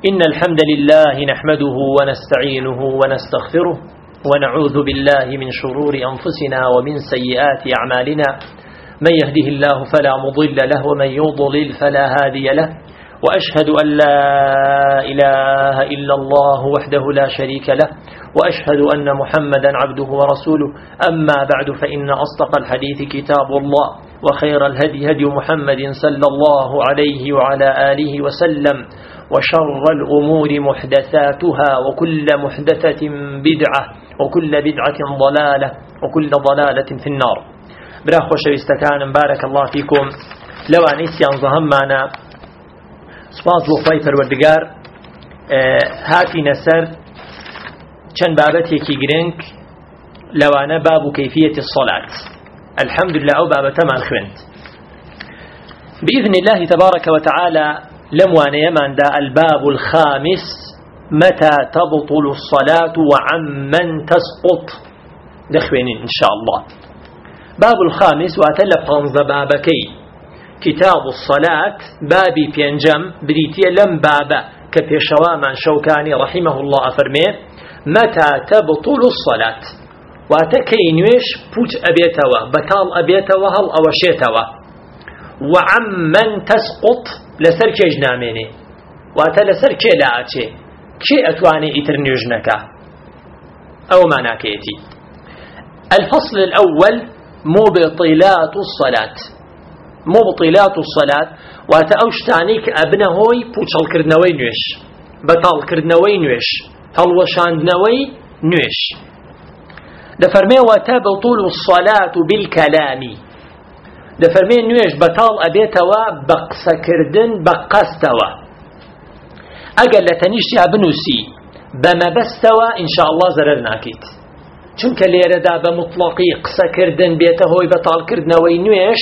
إن الحمد لله نحمده ونستعينه ونستغفره ونعوذ بالله من شرور أنفسنا ومن سيئات أعمالنا. من يهده الله فلا مضل له ومن يضلل فلا هادي له، وأشهد أن لا إله إلا الله وحده لا شريك له، وأشهد أن محمدا عبده ورسوله. أما بعد، فإن أصدق الحديث كتاب الله، وخير الهدي هدي محمد صلى الله عليه وعلى آله وسلم، وشر الأمور محدثاتها، وكل محدثة بدعة، وكل بدعة ضلالة، وكل ضلالة في النار. براخو شويستكان بارك الله فيكم. لو أنيسيان ظهمنا سپاس بۆ خوای پەروەردگار هاتینە سەر چەند بابەتێکی گرنگ لەوانە باب و کەیفیەتی الصلاة. الحمدلله ئەو بابەتەمان خوێند بإذن الله تبارك وتعالى. لموانيماندا الباب الخامس متى تبطل الصلاة وعمن تسقط. دخوينين إن شاء الله. باب الخامس وأتلف غنظ بابكي كتاب الصلاة بابي بينجم بريتيا لم بابا كبيشوامان شوكاني رحمه الله أفرميه متى تبطل الصلاة واتكي نويش بوت أبيتوا بطال أبيتوا هل أوشيتوا وعمن تسقط لسر كيج ناميني واتا لسر كي لاعتي كي أتواني إتر نيوجنكا أو معناكيتي. الفصل الأول مبطلات الصلاة. مبطلات الصلاة واتا أوشتانيك أبنهوي بوشل كردنوي نويش بطال كردنوي نويش هلوشاندنوي نويش. دفرمي وتبطل الصلاة بالكلام. دفرمي نويش بطال أبيتوا بقسكردن بقستوا أقل لتنيشتها بنوسي بما بستوا إن شاء الله زررناكيت چونك ليردا بمطلقي قسكردن بيتهوي بطال كردنوي نويش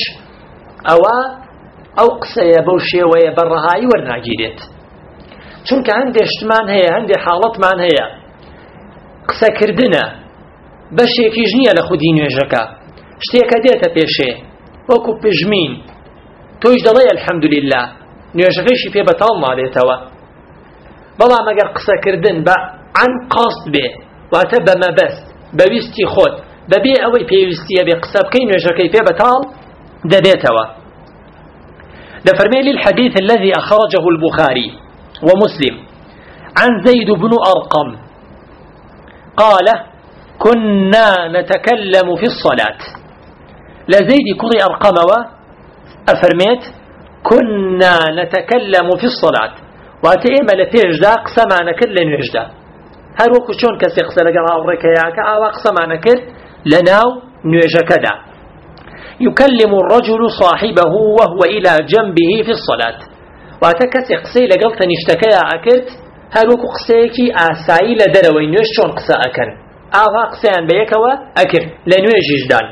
أو قسيا بوشي ويبرهاي ورناجيدت چونك عندي اشتمان هي عندي حالتمان هي قسكردنا بشي كيجنية لخودي نويجكا شتيكا ديتا بيشي وەکو پژمین تۆیش دەڵێ الحەمدولله نوێژەکەیشی پێ بەتاڵ نابێتەوە. بەڵام ئەگەر قسەکردن بە عن قاست بێ واتە بە مەبەست بەویستی خۆت بەبێ ئەوەی پێویستیە بێ قسە بکەی نوێژەکەی پێ بەتاڵ دەبێتەوە. دەفەرمێ للحديث الذي أخرجه البخاري ومسلم عن زيد بن أرقم قال كنا نتكلم في الصلاة. لزيد كضي أرقموا أفرميت كنا نتكلم في الصلاة واتئم لفيجدا قسمانا كر لنوجدا هل وكو شون كسي قسى لقراء الركياكا أو قسمانا كر لناو نوجكدا. يكلم الرجل صاحبه وهو إلى جنبه في الصلاة واتكسي قسي لقلت نشتكيا أكرت هل وكو قسيكي آساي لدروي نوج شون قسى أكن أو قسيان بيكوا أكر لنوججدان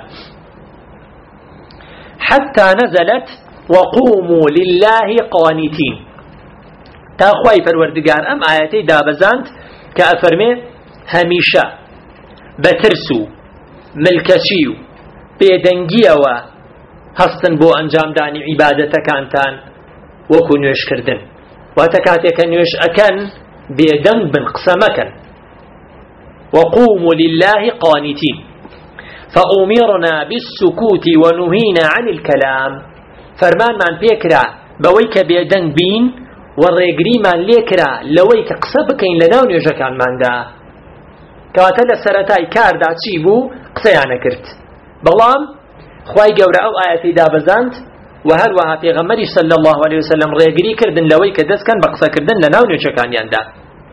حتى نزلت وقوموا لله قانتين. تاخواي پروردگار ام آياتي دابزانت كأفرمي هميشة بترسو ملكشيو بيدنگيو هستن بو انجام داني عبادة كانتان وكو نوش كردن واتكاتيك نوش أكن بيدنگ بن قسمكن. وقوموا لله قانتين فأمرنا بالسكوت ونهينا عن الكلام. فرمان من بيكرا بويك بيدن بين والرقري من ليكرا لويك قصبكين لناو نيوجكان من دا كواتل السرطاي كاردا تشيبو قصيانا كرت. بلام خواي قورا أو آياتي دابزانت وهل وها في غمري صلى الله عليه وسلم رقري كردن لويك دسكن بقصة كردن لناو نيوجكان يندا.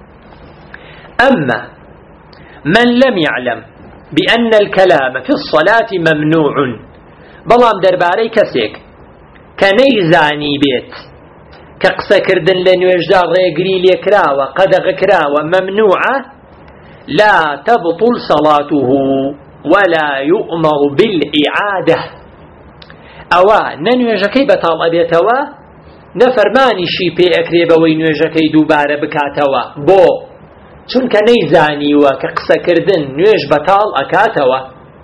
أما من لم يعلم بأن الكلام في الصلاة ممنوع بلام درباري كسيك كنيزاني بيت كقسى كردن لنوجدا ريقري ليكرا وقدغ كرا وممنوعة لا تبطل صلاته ولا يؤمر بالإعادة. أوا ننوجكي بطال أبيتوا نفرماني شي بي أكريبا وينوجكي دوبارة بكاتوا بو چونك نيزاني وكقسى كردن نويش بطال أكاتوا.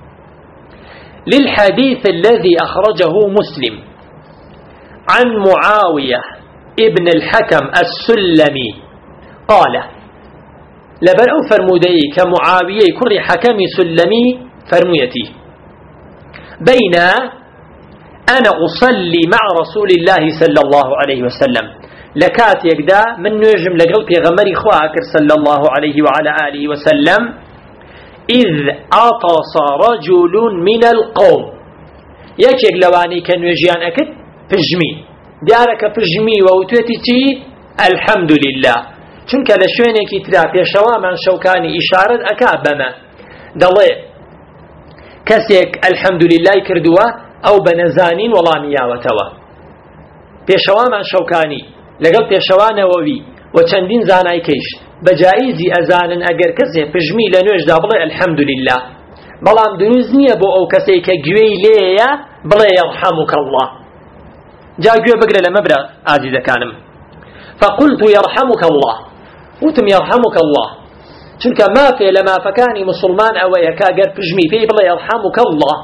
للحديث الذي أخرجه مسلم عن معاوية ابن الحكم السلمي قال لبر أو فرمودي كمعاوية كري حكم سلمي فرميتي بين أنا أصلي مع رسول الله صلى الله عليه وسلم لكات يقدا من نجم لقلب يغمري خواكر صلى الله عليه وعلى آله وسلم إذ عطس رجل من القوم يكيق لواني كان يجيان أكد فجمي دارك فجمي ووتوتي الحمد لله چونك لشوينك ترى بيشوا من شوكاني إشارة أكابما دلي كسيك الحمد لله كردوا أو بنزانين والله وتوا بيشوا من شوكاني لقل بيشوا نووي وچندين زاناي كيش بجائزي أزانا أجر كسي فجمي لنوش دابلي الحمد لله بلام دروز نية بو أو كسي كجوي ليا بلي يرحمك الله جاء جوي بقرة لما برا عزيزة كانم فقلت يرحمك الله وتم يرحمك الله چونك ما في لما فكاني مسلمان أو يكاقر فجمي في بلي يرحمك الله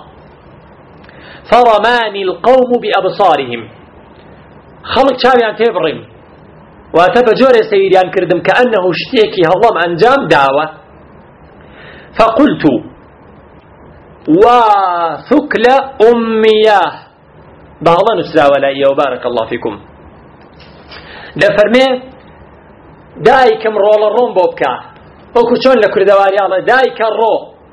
فرماني القوم بأبصارهم خلق شابيان تبرم واتفجور سيديان كردم كأنه اشتيكي هضم أنجام دعوة فقلت وثكل أمياه بعضا نسلا ولائي وبارك الله فيكم لفرمي دايكم رول الروم بوبكا وكشون لكردواري الله دايك الرو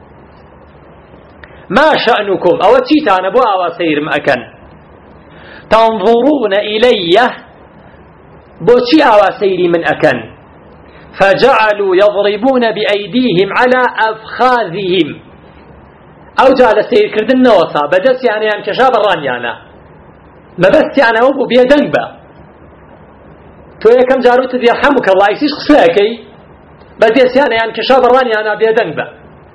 ما شأنكم أو تشيتان أبو أوا سير مأكن تنظرون إلي بوشي أوا سيري من أكن فجعلوا يضربون بأيديهم على أفخاذهم أو جعل سير كردن نوصا بدس يعني كشاب الرانيانا ما بس يعني أبو بيدنبا تو كم جاروت يرحمك الله يسيش خساكي بدس يعني كشاب الرانيانا بيدنبا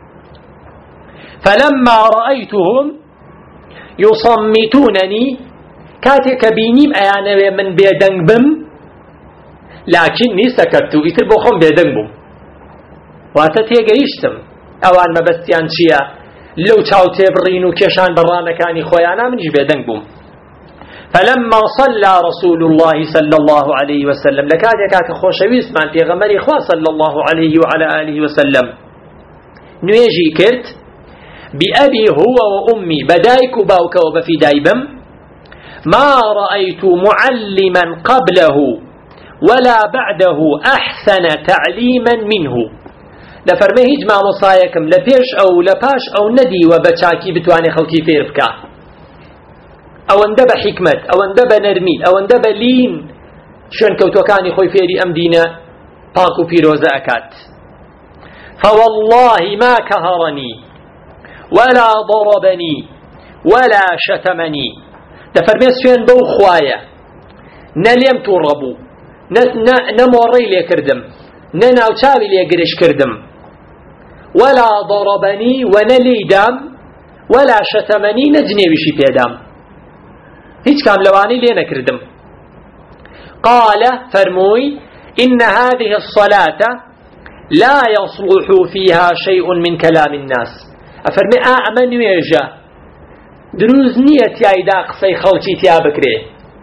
فلما رأيتهم يصمتونني كاتك بينيم أيانا من بيدنبم لكني سكت يتر بوخم بيدنبم واتتيجا يشتم أوان ما بس يانشيا لو تاو تبرينو كيشان برانا كاني خويانا منش بيدنبم فلما صلى رسول الله صلى الله عليه وسلم لكاتك خوشويس من في غمري خوا صلى الله عليه وعلى آله وسلم نيجي كرت بأبي هو وأمي بدايك باوك وبفي دايبم ما رأيت معلما قبله ولا بعده أحسن تعليما منه لفرمي هجمع مصايكم لبيش أو لباش أو ندي وبتشاكي بتواني خلقي فيرفكا أو اندب حكمة أو اندب نرمي أو اندب لين شون كوتوكاني خوي فيري أمدينة باكو فيروزا أكات فوالله ما كهرني ولا ضربني ولا شتمني دفرمي سوين بو خوايا نليم توربو نموري لي كردم نناوتاوي لي قرش كردم ولا ضربني ونلي دام ولا شتمني نجني بشي بيدام هيج كان لواني لينا كردم قال فرموي إن هذه الصلاة لا يصلح فيها شيء من كلام الناس أفرمي أعمل ويجا دروز نية يايدا قصي خلشي تيابكري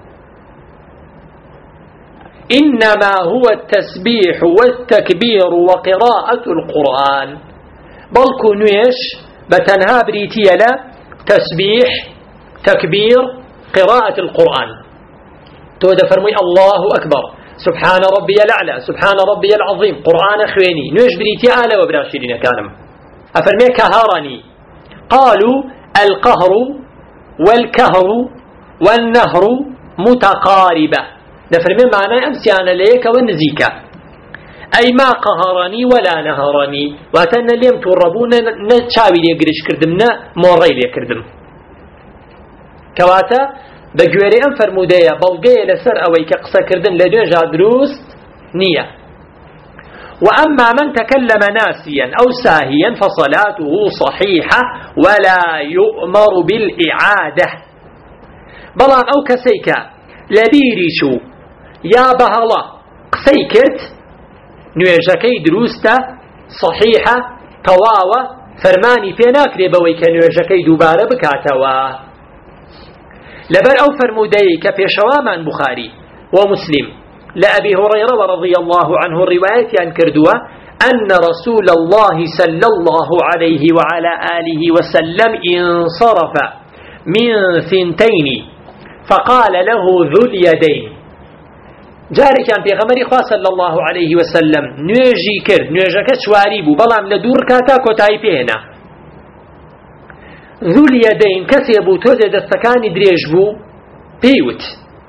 إنما هو التسبيح والتكبير وقراءة القرآن بل كنويش بتنها بريتيلا تسبيح تكبير قراءة القرآن تود فرمي الله أكبر سبحان ربي الأعلى سبحان ربي العظيم قرآن أخويني نويش بريتيالا وبراشرين كانم أفرمي كهرني قالوا القهر والكهر والنهر متقاربة نفرمي معنى أمسيانا ليك والنزيكا أي ما قهرني ولا نهرني واتنا ليم توربون نتشاوي لي قريش كردمنا موري لي كردم كواتا بجواري أم فرمودية بلغي لسر أوي كقصة كردن لدوجا دروس نية وأما من تكلم ناسيا أو ساهيا فصلاته صحيحة ولا يؤمر بالإعادة بلان أو كسيكا لبيريشو يا بهلا قسيكت نويجكي دروستا صحيحة تواوة فرماني فيناك لبويك نويجكي دوبارة بكاتوا لبر أو فرمودي كفي شوامان بخاري ومسلم لأبي هريرة رضي الله عنه الرواية عن كردوة أن رسول الله صلى الله عليه وعلى آله وسلم انصرف من ثنتين فقال له ذو اليدين. جاري كان في غمر إخوة صلى الله عليه وسلم نيجي كرد نيجك شواريبو بلام لدور كاتا كوتاي بينا ذو اليدين كسيبو توزي دستكاني دريجبو بيوت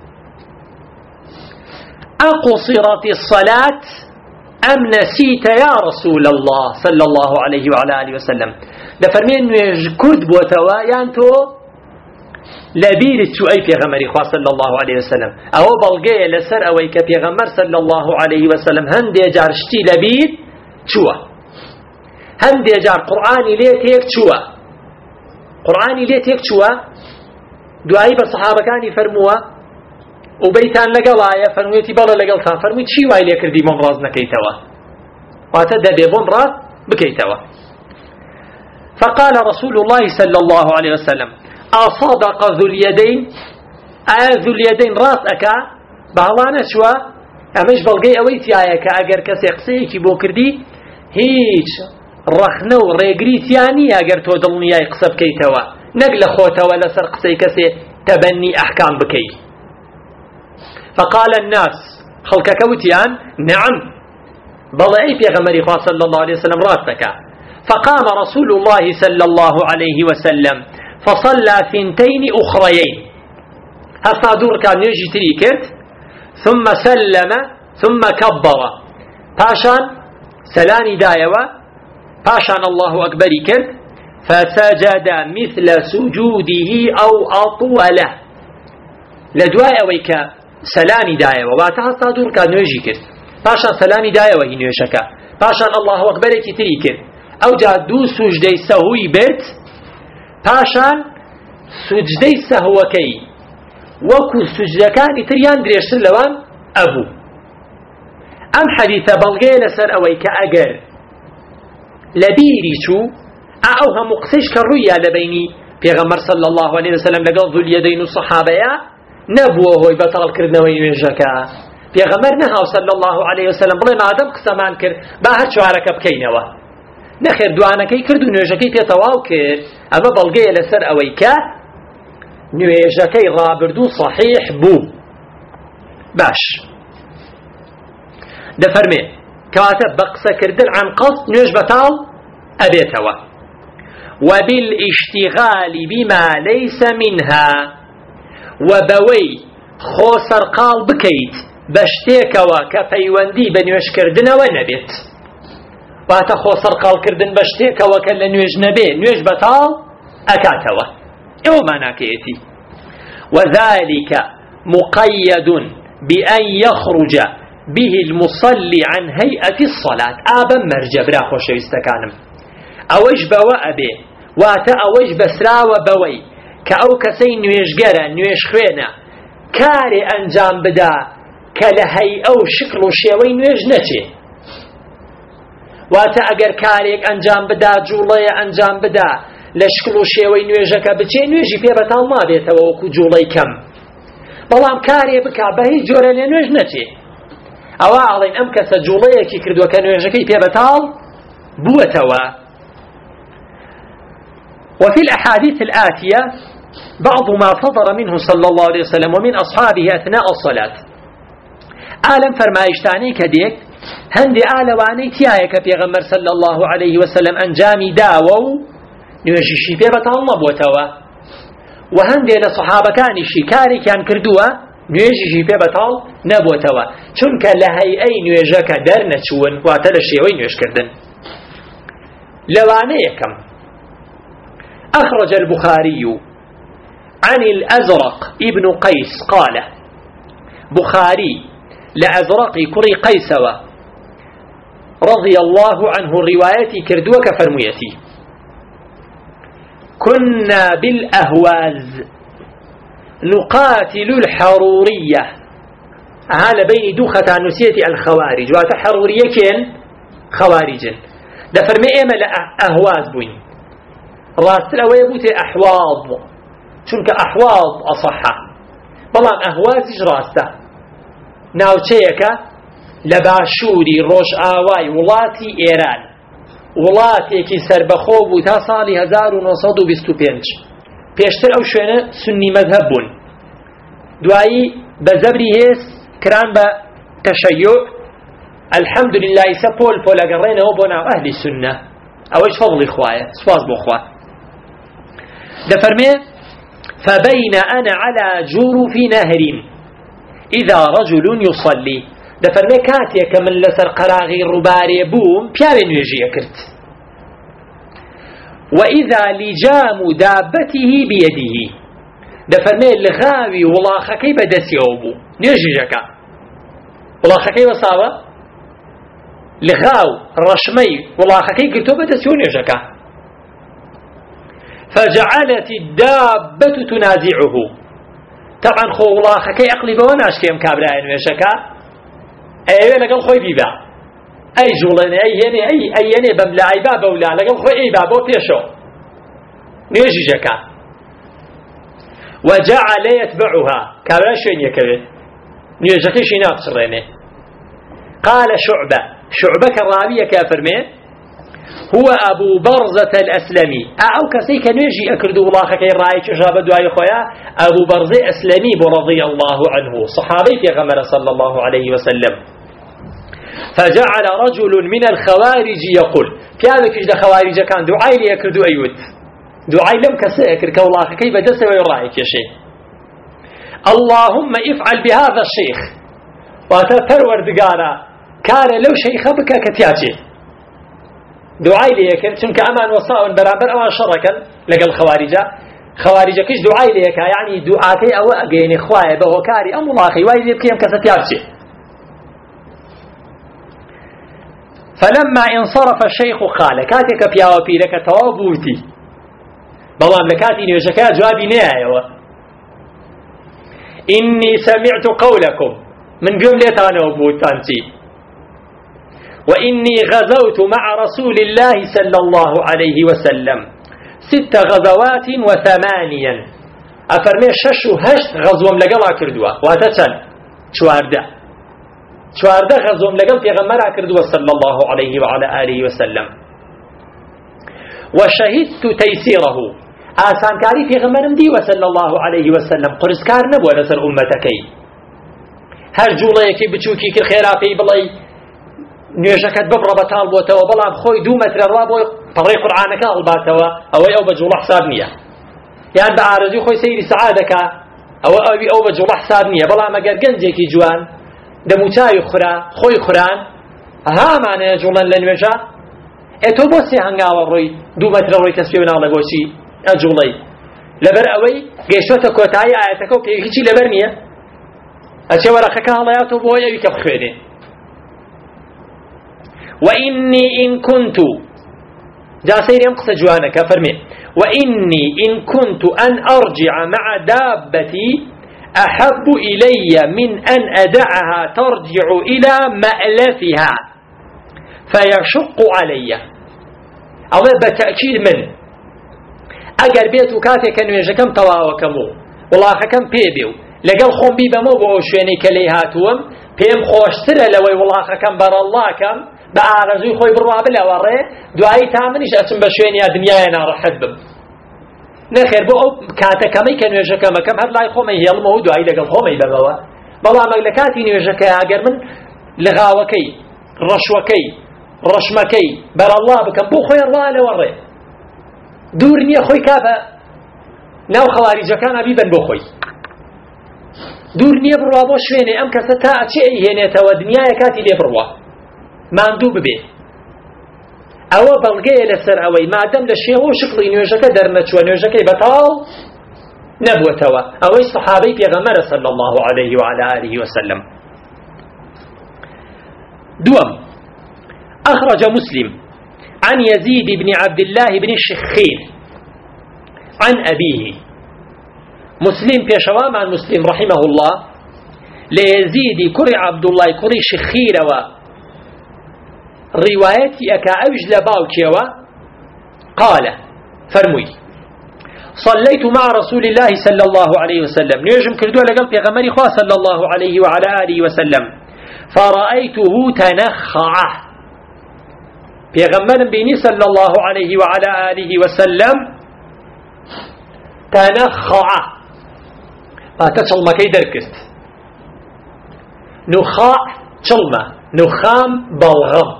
أقصرت الصلاة أم نسيت يا رسول الله صلى الله عليه وعلى آله وسلم دفرمين نيج كرد بوتوا يانتو لبيرت شو أي پیغمبر خواه صلى الله عليه وسلم أو بلغي لسر أو أي كبيغمبر صلى الله عليه وسلم هندي جار شتي لبير شوه هندي جار قرآني ليتيك شوه قرآني ليتيك شوه دعائي بالصحابة كان يفرموها وبيتان لقلايا فرمويتي بلا لقلتان فرمويت شي واي ليكردي ممراز نكيتوا واتدى بمراز بكيتوا فقال رسول الله صلى الله عليه وسلم أصدق ذو اليدين ذو اليدين راس أكا بهوانا شوا أمش بلغي أويتي آيكا أقر كسيقسيكي بوكردي هيج رخنو ريقريتياني أقر تودلني يقصب كيتوا نقل خوتا ولا سرقسي كسي تبني أحكام بكي فقال الناس خلق كوتيان نعم بلعي في غمري صلى الله عليه وسلم راسك فقام رسول الله صلى الله عليه وسلم فصلى ثنتين أخريين هالصادور كان يجي تريكت ثم سلم ثم كبر باشان سلاني دايوة باشان الله أكبر كرت فسجد مثل سجوده أو أطوله لدواء ويكا سلاني دايوة واتها الصادور كان يجي كرت باشان سلاني دايوة هنوشكا باشان الله أكبر كي تريكت أو جاء دو سجدي سهوي برت پاشان سجدەی سەهوەکەی وەکو سجدەکانی تریان درێژتر لەوان ئەبوو. ئەم حەدیثە بەڵگەیە لەسەر ئەوەی کە ئەگەر لە بیری چوو ئەو هەموو قسەیش کە ڕوویە لە بەینی پێغەمبەر صلی الله عليه وسلم لەگەڵ ذو اليدین و سەحابەیە نەبووە هۆی بەتاڵکردنەوەی نوێژەکە. پێغەمبەر نەهاو صلی الله عليه وسلم بڵێ مادەم قسەمان کرد با هەر چوارەکە بکەینەوە. نەخێر دوانەکەی کرد و نوێژەکەی پێتەواو کرد. ئەمە بەڵگەیە لەسەر ئەوەی کە نوێژەکەی ڕابردوو صحیح بوو. باش دەفەرمێ کەواتە بە قسەکردن عن قەصد نوێژ بەتاڵ ئەبێتەوە. وبالاشتغال بما ليس منها وبوي خۆ سەرقاڵ بکەیت بە شتێکەوە کە پەیوەندی بە نوێژکردنەوە نەبێت. واتە خۆ سەرقاڵکردن بە شتێکەوە کە لە نوێژ نەبێ نوێژ بەتاڵ ئەکاتەوە. ئێوە ماناکەیەتی. وذلك مقيد بأن يخرج به المصلي عن هيئة الصلاة. آبا مرجع برا خۆشەویستەکانم ئەوەش بەوە ئەبێ واتە ئەوەش بەسراوە بەوەی کە ئەو کەسەی نوێژگەرە نوێژ خوێنە کارێ ئەنجام بدا کە لە هەیئە و شکل و شێوەی نوێژ نەچێ. واتە ئەگەر کارێک ئەنجام بدا جوڵەیە ئەنجام بدا لە شکل و شێوەی نوێژەکە بچێ نوێژی پێ بەتاڵ نابێتەوە وەکو جوڵەی کەم. بەڵام کارێ بکا بە هیچ جۆرە لێ نوێژ نەچێ ئەوە ئاڵێن ئەم کەسە جوڵەیەکی کردووە کە نوێژەکەی پێ بەتاڵ بووەتەوە. وفي الأحاديث الآتية بعض ما صدر منه صلى الله عليه وسلم ومن أصحابه أثناء الصلاة. آلم فرمايشتاني كديك هندي آلواني تيايك بيغمر صلى الله عليه وسلم أنجامي داوو نوێژیشی پێ بەتاڵ نەبووەتەوە و هەندێ لە سەحابەکانی کارێکیان کردووە نوێژیشی پێ بەتاڵ نەبووەتەوە چونکە لە هەیئەی نوێژەکە دەرنەچوون واتە لە شێوەی نوێژکردن. لەوانە یەکەم أخرج البخاري عن الأزرق ابن قيس قال بخاري لأزرقي كري قيسوة رضي الله عنه روايتي كردوك فرميتي كنا بالأهواز نقاتل الحرورية هذا بين دوخة نسية الخوارج وتحرورية كين خوارج دفرمي إيما لأهواز بوين راست الأوي بوتي أحواض چونك أحواض أصحى بلان أهواز راسته ناوچەیەکە لە باشووری ڕۆژئاوای وڵاتی ئێران، وڵاتێکی سربەخۆ بوو تا ساڵی 1925. پێشتر ئەو شوێنە سنی مەذهب بوون، دوایی بە زەبری هێز کران بە تەشەیع. الحەمدولله ئیسا پۆل پۆلەگەڕێنەوە بۆ ناو ئەهلی سنە، ئەوەش فەضڵی خوایە، سوپاس بۆ خوا. دەفەرمێ فبين أنا على جروف نهر إذا رجل يصلي. دەفەرمێ کاتێکە من لەسەر قەراغی ڕووبارێ بووم پیاوێ نوێژیە کرد. وإذا لجام دابته بيده. دەفەرمێ لغاوی وڵاخەکەی بەدەستیەوە بوو نوێژیەکە. وڵاخەکەی وەساوە، لغاو ڕەشمەی وڵاخەکەی گرتۆ بەدەستیەوە نوێژەکە. فجعلت الدابة تنازعه. طبعا خو وڵاخەکەی عەقلی بەوە ناشکێم کابرایە نوێژەکە ئەوێ لەگەڵ خۆی بیبا، ئەی جوڵێنێ ئەی هێنێ ئەی هێنێ بەملا ئەی با بەولا لەگەڵ خۆی ئەی با بۆ پێشەوە نوێژیژەکە. وجعل يتبعها. كابرا شوين يكوي نيوجكيشي ناقصرينه. قال شعبة كراوية كافرمي هو أبو برزة الأسلمي. أو كسيك نيجي أكردو الله كي رأيك شابه دعاء خويا أبو برزة أسلمي رضي الله عنه صحابي في غمر صلى الله عليه وسلم. فجعل رجل من الخوارج يقول في هذا كيش خوارج كان دعاء لي أكردو أيوت دعاء لم كسيكر كالله كيف دس ويرأيك يا شيخ اللهم افعل بهذا الشيخ وتفرور دقارا كان لو شيخ بك كتياتي دعاء ليك چونك امان وصاء برابر امان شركا لقى خوارج كيش دعاء ليك يعني دعاتي او اجين اخوائي بهوكاري ام الله اخي وايد يبكيهم كتياتي. فلما انصرف الشيخ قال كاتك بياو بيرك توابوتي بلام لكاتي نيوشكا جوابي نهاية إني سمعت قولكم من جملة أنا وبوتانتي وإني غزوت مع رسول الله صلى الله عليه وسلم 6 غزوات و8 أفرمي 6 و 8 غزوم لقلا كردوا واتتن 14 غزوم لقل في غمرا كردوا صلى الله عليه وعلى آله وسلم. وشهدت تيسيره آسان كاري في غمرم دي وصلى الله عليه وسلم قرس كار نبوة لسر أمتكي هر جوليكي بچوكي كي خيرافي بلاي نوێژەکەت ببڕە بەتاڵ بۆتەوە بەڵام خۆی 2 مەترە ڕوا بۆی پەڕەی قورعانەکە هەڵباتەوە ئەوەی ئەو بە جوڵە حساب نییە یان بە ئارەزوی خۆی سەیری سەعادەکە ئەو بە جوڵە حساب نییە بەڵام ئەگەر گەنجێکی جوان دەموچاوی خورا خۆی خوران هامانەیە جوڵەن لە نوێژە تۆ بۆ سێ هەنگاوە ڕۆی 2 مەترە ڕۆی تەسبیح و ناڵە بۆچی ئەجوڵەی لەبەر ئەوەی گەیشتۆتە کۆتایی ئاەتەکە و هیچی لەبەر نییە ئەچێ وەرەقەکە هەڵەیاتەوە بۆ ئەوی کە بخوێنێ. وإني إن كنت جاسير يمقص جوانك فرمي وإني إن كنت أن أرجع مع دابتي أحب إلي من أن أدعها ترجع إلى مألفها فيشق علي. أولا بتأكيد من أجر بيت وكاتي كان يجكم تواوكمو والله كم بيبيو لقل خون بيبمو بوشيني كليهاتهم بيم خوشتر لوي والله كم بر الله كم بأرزوي خوي بالرابل أوري دعاي تامنيش أسم بشويني الدنيا نارحت بم نخير بو كاتكمي كان يجكم كم هاد لا يخومي يلمو دعاي لقل خومي بموا بلا مغلكاتي يجكا أجر من لغاوكي رشوكي رشمكي بر الله بكم بو خوي الله لوري دورني خوي كافة ناو خوارج كان أبيبا بو خوي دورني بروا بو شويني أم كستا أشي هنا توا دنيا كاتي لي بروا ماندوو ببێ ئەوە بەڵگەیە لەسەر ئەوەی مادەم لە شێوە و شکڵی نوێژەکە دەرنەچووە نوێژەکەی بەتاڵ نەبووەتەوە ئەوەی سەحابەی پێغەمبەرە صلی الله عليه وعلى آله وسلم. دوم أخرج مسلم عن يزيد بن عبد الله بن الشخير عن أبيه. مسلم بيشوام عن مسلم رحمه الله ليزيد كري عبد الله كري شخير روايتي أكا أوج لباوكيوا قال فرمي صليت مع رسول الله صلى الله عليه وسلم نيجم كردوا لقل في غمري خواه صلى الله عليه وعلى آله وسلم فرأيته تنخع في غمر بيني صلى الله عليه وعلى آله وسلم تنخع ما تشل ما كيدر كست نخاع شلمة نخام بلغم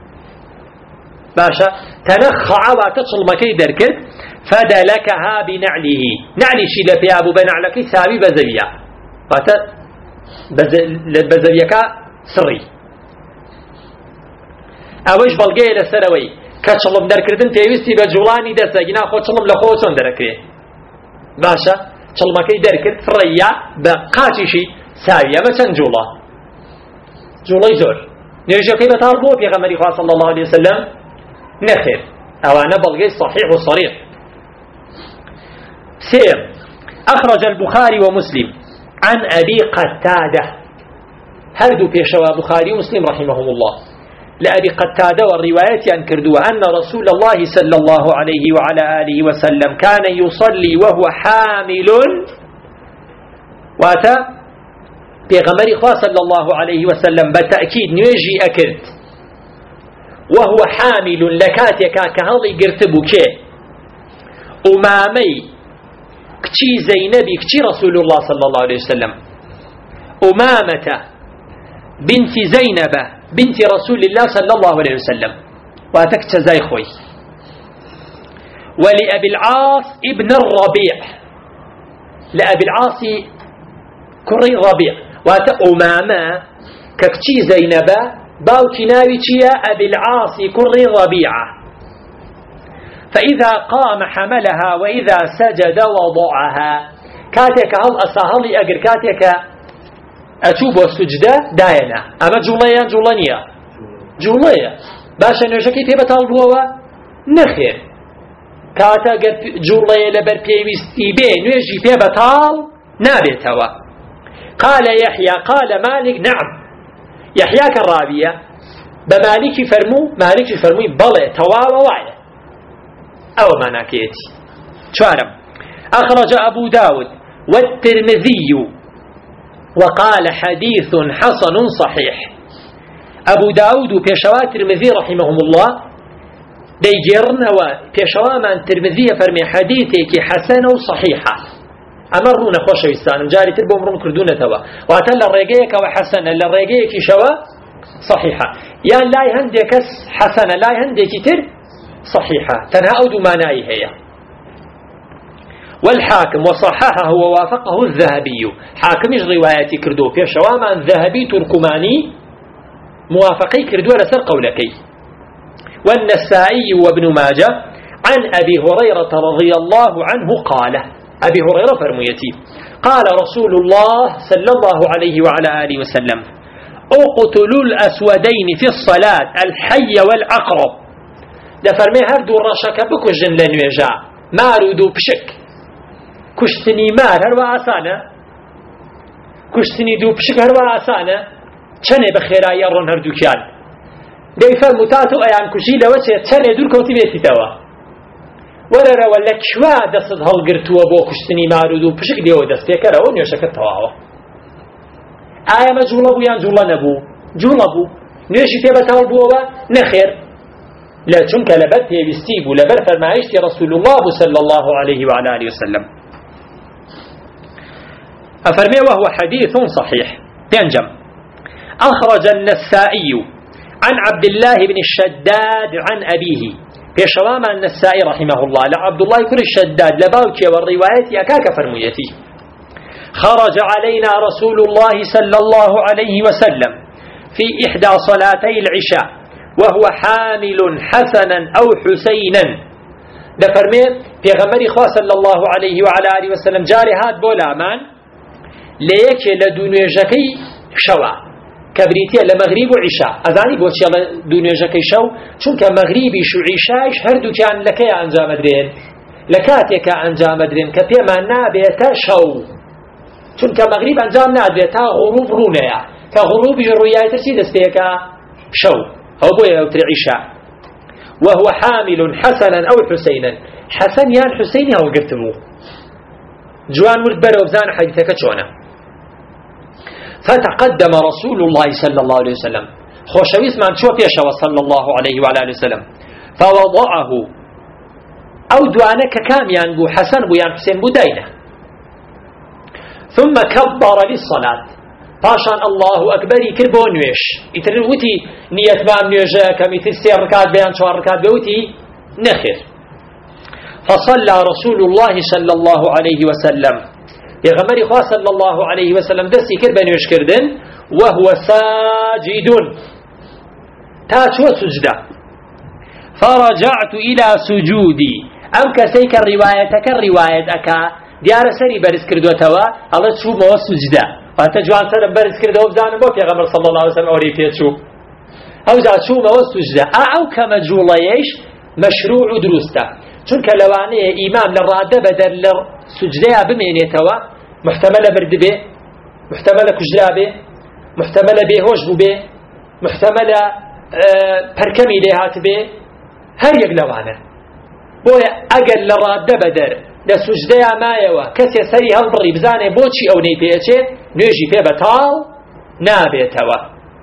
باشا تنخع وتشل ما كيدر كست فدلكها بنعله نعلي شي لفي أبو بنعلك ثابي بزوية بزوية سري اوش بلغي لسروي كچلم دركردن پێویستی بە جوڵانی دەسە گینا خۆ چڵم لە خۆ چۆن دەرەکرێ باشە چڵمەکەی دەرکرد فڕەیە بە قاچیشی ساوی ئەمە چەند جوڵەی زۆر نوێژەکەی بەتاڵ بۆ پێغەمبەری خوا صلی الله عليه وسلم نەخێر ئەوانە بەڵگەی صحيح وصريح سير أخرج البخاري ومسلم عن أبي قتادة هردو بيشوا بخاري ومسلم رحمهم الله لأبي قتادة والرواية أن كردوا أن رسول الله صلى الله عليه وعلى آله وسلم كان يصلي وهو حامل واتا بيغمر إخوة صلى الله عليه وسلم بالتأكيد نيجي أكرت وهو حامل لكاتك كهذي قرتبك أمامي كتي زينبي كتي رسول الله صلى الله عليه وسلم أمامة بنت زينب بنت رسول الله صلى الله عليه وسلم واتكت زي خوي ولأبي العاص ابن الربيع لأبي العاص كري الربيع وات أمامة ككتي زينب باوكي ناوي أبي العاص كري الربيعة فإذا قام حملها وإذا سجد وضعها كاتك هل أسهلي أجر كاتك أتوب والسجدة داينا أما جولانيا جولية باشا نوشكي تيبت البوة نخير كاتا جولية لبر بيوستي بين نوشي تيبت نابتوا قال يحيى قال مالك نعم يحيى كالرابية بمالك فرمو مالك فرمو بلي تواوا وايا أو ما ناكيتي شارم أخرج أبو داود والترمذي وقال حديث حسن صحيح أبو داود وبيشوا الترمذي رحمهم الله ديجرنا وبيشوا من الترمذي فرمي حديثك حسن وصحيحة أمرنا خوش ويستان جاري تربو مرون كردونة توا واتل الرقيك وحسن الرقيك شوا صحيحة يا لا يهندك حسن لا يهندك تر صحيحة تنهاود ما ناي هي والحاكم وصححه ووافقه الذهبي حاكم رواياتي كردو في شواما الذهبي تركماني موافقي كردو لسر قولكي والنسائي وابن ماجه عن أبي هريرة رضي الله عنه قال أبي هريرة فرميتي قال رسول الله صلى الله عليه وعلى آله وسلم اقتلوا الأسودين في الصلاة الحي والعقرب دفرمي هردو الرشك بكجن لنويجا مارودو بشك كشتني مار هروا آسانه كشتني دو بشك هروا آسانه چنه بخيرا يرون هردو كيان دي فرمتاتو ايان كشي لوچه چنه دور كوتي بيتي توا ورر ولا كوا دست هلگرتوا بو كشتني مارودو بشك ديو دست يكره و نيوشكت تواوا آيا ما جولا بو يان جولا نبو جولا بو نيوشي تيبتاو بوا نخير لا چونك لبر بيستيبو لبر فرمايشتي رسول الله صلى الله عليه وعلى آله وسلم أفرمي وهو حديث صحيح ينجم أخرج النسائي عن عبد الله بن الشداد عن أبيه في شوام النسائي رحمه الله لعبد الله كل الشداد لباوكي والرواية أكاك فرميتي خرج علينا رسول الله صلى الله عليه وسلم في إحدى صلاتي العشاء وهو حامل حسنا أو حسينا دفرمي في غمري خواه صلى الله عليه وعلى آله وسلم جاري هاد بولامان ليك لدونيجكي شوا كبريتيا لمغرب وعشاء أذاني بوشي لدونيجكي شو چونك مغربي شو عشايش هردو كان لكي أنجام درين لكاتك أنجام درين كبير ما نابيتا شو چونك مغرب أنجام نابيتا غروب رونيا كغروب الرؤيا ترسي دستيكا شو أو بويا وتر عشاء وهو حامل حسنا أو حسينا حەسەن یان حوسەینی هەڵگرتبوو جوان ورد بەرەوە بزانە حەدیثەکە چۆنە. فتقدم رسول الله صلى الله عليه وسلم خوشويس من شو بيشوا صلى الله عليه وعلى آله وسلم فوضعه أو دوانك كاميان بو حسن بو يان حسين بو دينه ثم كبر للصلاة باشان الله أكبر يكربو نويش يترن وتي نية ما نيجا كمثل سير ركعات بيان شوار ركعات بوتي نخر. فصلى رسول الله صلى الله عليه وسلم يغمر خواه صلى الله عليه وسلم دسي كربا نويش كردن وهو ساجد تاتوا سجدة. فرجعت إلى سجودي أم كسيك الرواية كالرواية أكا ديار سري برس كردو توا الله تشوف مو سجدة واتجوان سرم برس كردو بزانم بوك يا غمر صلى الله عليه وسلم أوري فيه تشوف أو جا تشوف مو سجدة أو كمجوليش مشروع دروسته چونك لوانه إمام للرادة بدل سجدة بميني توا محتملة بردبه محتملة كجرابه محتملة بهوش بوبه محتملة پرکەمی لێ هاتبێ هەر یەک لەوانە بۆیە ئەگەر لە ڕادە بەدەر لە سوجدەیە مایەوە کەسێ سەری هەڵبڕی بزانێ بۆچی ئەو نەی پێچێ نوێژی پێ بەتاڵ نابێتەوە.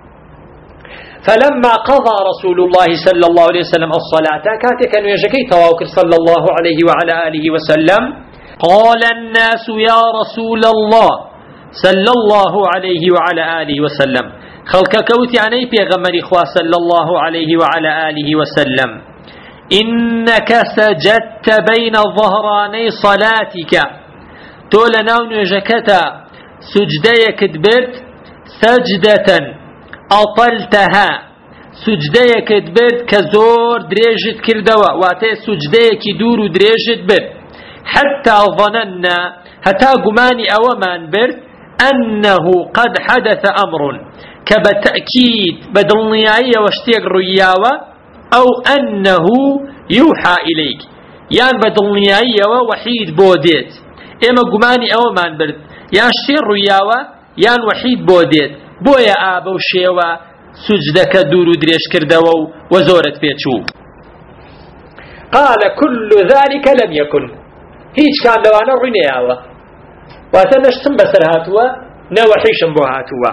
فلما قضى رسول الله صلى الله عليه وسلم الصلاة كاتك نوێژەکەی تەواو کرد صلى الله عليه وعلى آله وسلم قال الناس يا رسول الله صلى الله عليه وعلى آله وسلم خلق كوتي عني پیغمبر خوا صلى الله عليه وعلى آله وسلم إنك سجدت بين ظهراني صلاتك تولى ناون وجكتا سجديك دبرت سجدة أطلتها سجديك دبرت كزور دريجت كردوا واتي سجديك دور دريجت برت حتى ظننا حتى قماني أومان برت أنه قد حدث أمر كبتأكيد بدلنياية واشتيق رياوة أو أنه يوحى إليك يان بدلنياية وحيد بوديت إما قماني أو من برد يان شتير رياوة يان وحيد بوديت بويا آبا وشيوة سجدك دور دريش كردو وزورت بيتشو. قال كل ذلك لم يكن هيج كان لوانا رينياوة واتنشتم بسر هاتوا نوحيشم بو هاتوا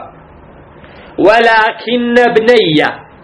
ولكن ابني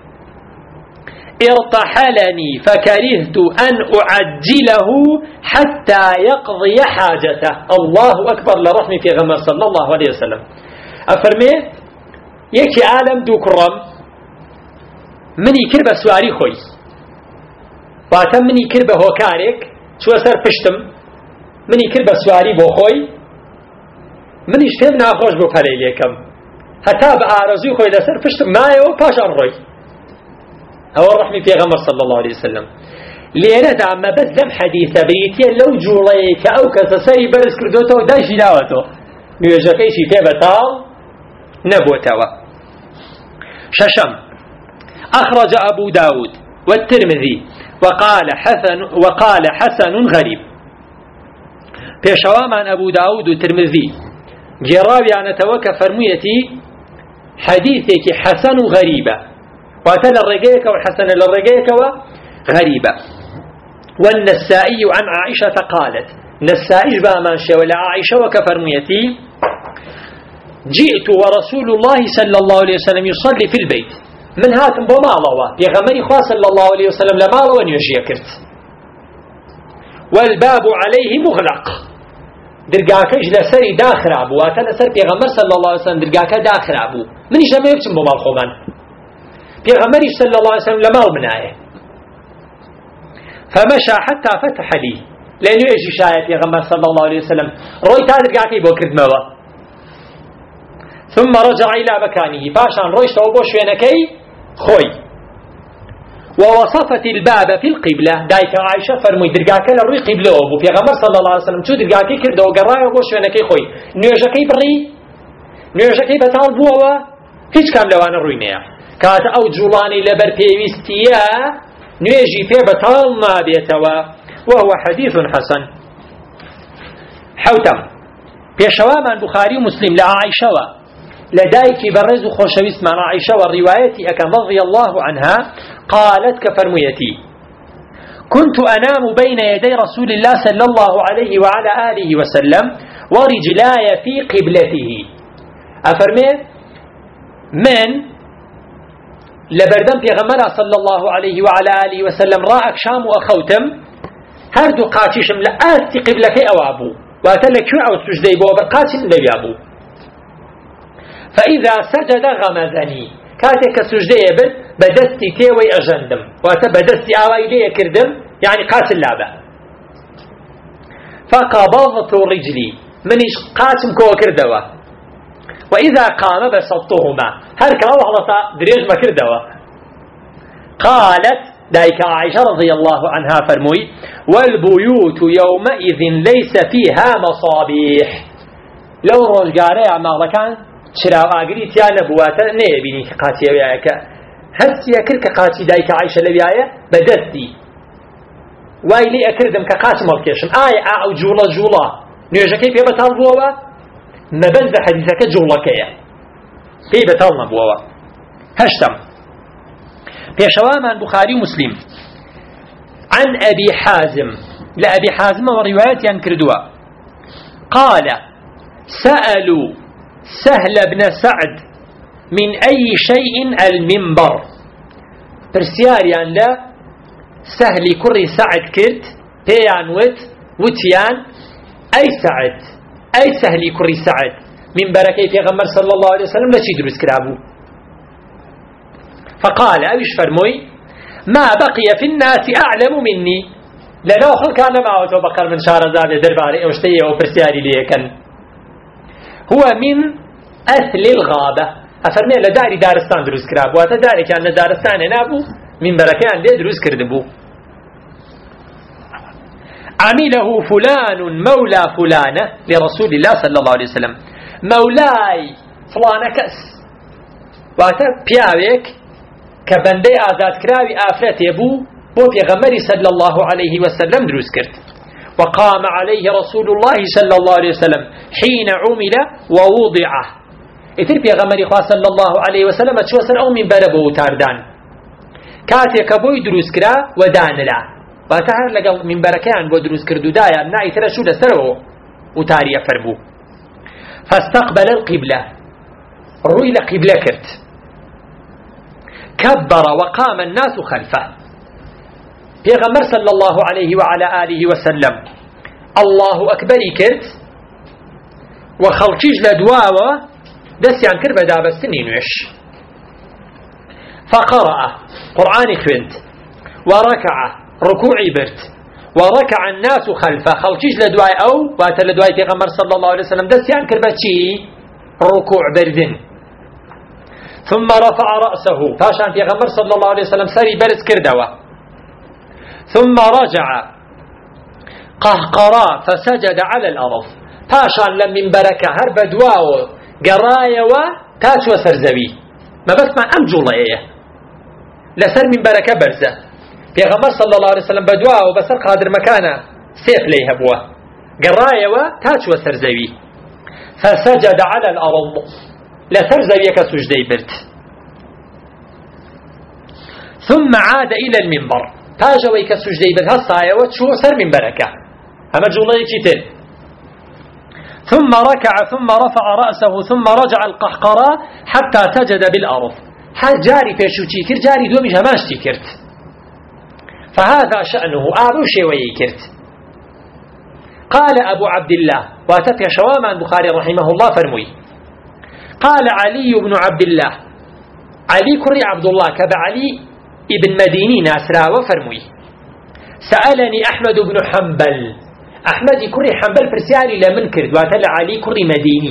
ارتحلني فكرهت أن أعجله حتى يقضي حاجته. الله أكبر لرحمة في غمر صلى الله عليه وسلم أفرمي يكي عالم دو كرم مني كربة سواري خوي واتم مني كربة هوكارك شو أسر پشتم مني كربة سواري بو خوي مني شتم ناخوش بو پري ليكم حتى بأعرضي خوي لسر پشتم مايو باش أروي هو الرحمة في غمر صلى الله عليه وسلم لأنه دعم بذم حديثة بيتي لو جوليك أو كسسري برس كردوتو دا جلاوتو نيوجكيشي في بطال نبوتوا. ششم أخرج أبو داود والترمذي وقال حسن غريب بيشوام عن أبو داود والترمذي جراوي عن توقع فرميتي حديثك حسن غريبة واتل الرقيك وحسن الرقيك وغريبة. والنسائي عن عائشة قالت نسائي بامانشة ولا عائشة وكفرميتي جئت ورسول الله صلى الله عليه وسلم يصلي في البيت من هاتم بمالوا يغمري خواه صلى الله عليه وسلم لمالوا ونيجيكرت والباب عليه مغلق درقاكش لسري داخل أبو واتنا سر بيغمر صلى الله عليه وسلم درقاك داخل أبو من إيش لما يبتم بمال خوان بيغمري صلى الله عليه وسلم لمال منايه فمشى حتى فتح لي لأنه إيش شايف بيغمر صلى الله عليه وسلم روي تادر قاكي بوكرد موا ثم رجع إلى مكانه باشان رويش توبوش وينكي خوي ووصفت الباب في القبلة دايك عائشة فرمي درقاك لروي قبلة أبو بيغمر صلى الله عليه وسلم شو درقاكي كرده وقرأي وبوش وينكي خوي نيوجكي بري نيوجكي بتال بووا هيش كام لوانا روينيا كات أو جولاني لبر بيويستيا نيجي في بتال ما بيتوا وهو حديث حسن. حوتم بيشوا من بخاري ومسلم لعائشة لدايك برز خوشويس مع عائشة والرواية أكن رضي الله عنها قالت كفرميتي كنت أنام بين يدي رسول الله صلى الله عليه وعلى آله وسلم ورجلاي في قبلته. أفرمي من لبردم پیغمبر صلى الله عليه وعلى آله وسلم راك شام وأخوتم هردو قاتشم لآتي قبلك أوابو واتلك أو سجدي بو برقاتم لبيابو. فإذا سجد غمزني كاتك سجدي بد بدستي تيوي أجندم واتا بدستي آوائي كردم يعني قاتل لابا. فقبضت رجلي منش قاتم كو كردوا وإذا قام بسطهما هركا وحلطا دريج ما كردوا. قالت دايك عائشة رضي الله عنها فرموي والبيوت يومئذ ليس فيها مصابيح. لو رجاري عمال كان شراو آقري تيانا بواتا نيبيني قاتي وياك هستي أكرك قاتي دايك عائشة لبيايا بدستي وايلي أكردم كقاتي مالكيشم أو جولة جولة نيوجا كيف يبتال بوا نبنز حديثك جولة كيا كيف يبتالنا بوا. هشتم بيشواما بخاري مسلم عن أبي حازم لأبي حازم وروايات ينكردوا قال سألوا سهل بن سعد من أي شيء المنبر. برسياريان لا سهل كري سعد كرت تيان وتيان أي سعد أي سهل كري سعد من بركة پیغمبر صلى الله عليه وسلم لشي دروس كرابو. فقال أبيش فرموي ما بقي في الناس أعلم مني لأنه خل كان معه بقر من شارزاد درباري أو شتيه أو برسياري ليكن هو من أهل الغابة. أفرمي لداري دارستان دروس كراب واتداري كان دارستان نابو من بركان ليه دروس كردبو. عمله فلان مولى فلانة لرسول الله صلى الله عليه وسلم مولاي فلانة كأس واتا بياويك كبندي آزاد كراوي آفرات يبو بو بيغمري صلى الله عليه وسلم دروس كرد. وقام عليه رسول الله صلى الله عليه وسلم حين عمل ووضعه اتر بيغمري خواه صلى الله عليه وسلم اتشوسن او من بربو تاردان كاتك بوي دروس كرا ودان لا واتهر لقل من بركان بو دروس كردو دايا ناي ترشو لسرو وتاريا فربو. فاستقبل القبلة روي لقبلة كرت كبر وقام الناس خلفه. پیغمبر صلى الله عليه وعلى آله وسلم الله أكبر كرت وخلقيج لدواوة دستيان كربة دابستني نوش. فقرأ قرآن خوينت وركع ركوعي برت وركع الناس خلفه خلقيج لدواي أو وات لدواي پیغمبر صلى الله عليه وسلم دستيان كربة چي ركوع بردن. ثم رفع رأسه فاشان پیغمبر صلى الله عليه وسلم سري برز كردوا ثم رجع قهقرا فسجد على الأرض فاشان لم من بركة هرب دواو قرايا وتاش وسرزوي ما بس مع أمجوليه لسر من بركة برزة پیغمبر صلى الله عليه وسلم بدواو بسر قادر مكانه سيف ليه بوا قرايا وتاش وسرزوي فسجد على الأرض لسرزوي كسجدي برت. ثم عاد إلى المنبر تاجوي كسجدي برت هالصايا وتشو سر من بركة أما جوليه كتير. ثم ركع ثم رفع رأسه ثم رجع القحقراء حتى سجد بالأرض جاري بيشوتي كرت جاري دومي هماشتي كرت. فهذا شأنه أبو شوي كرت. قال أبو عبد الله واتفي شواما البخاري رحمه الله فرموي قال علي بن عبد الله علي كري عبد الله كب علي ابن مديني ناسرا وفرموي سألني أحمد بن حنبل أحمد كري حنبل فرسيالي لمن كرد واتل علي كري مديني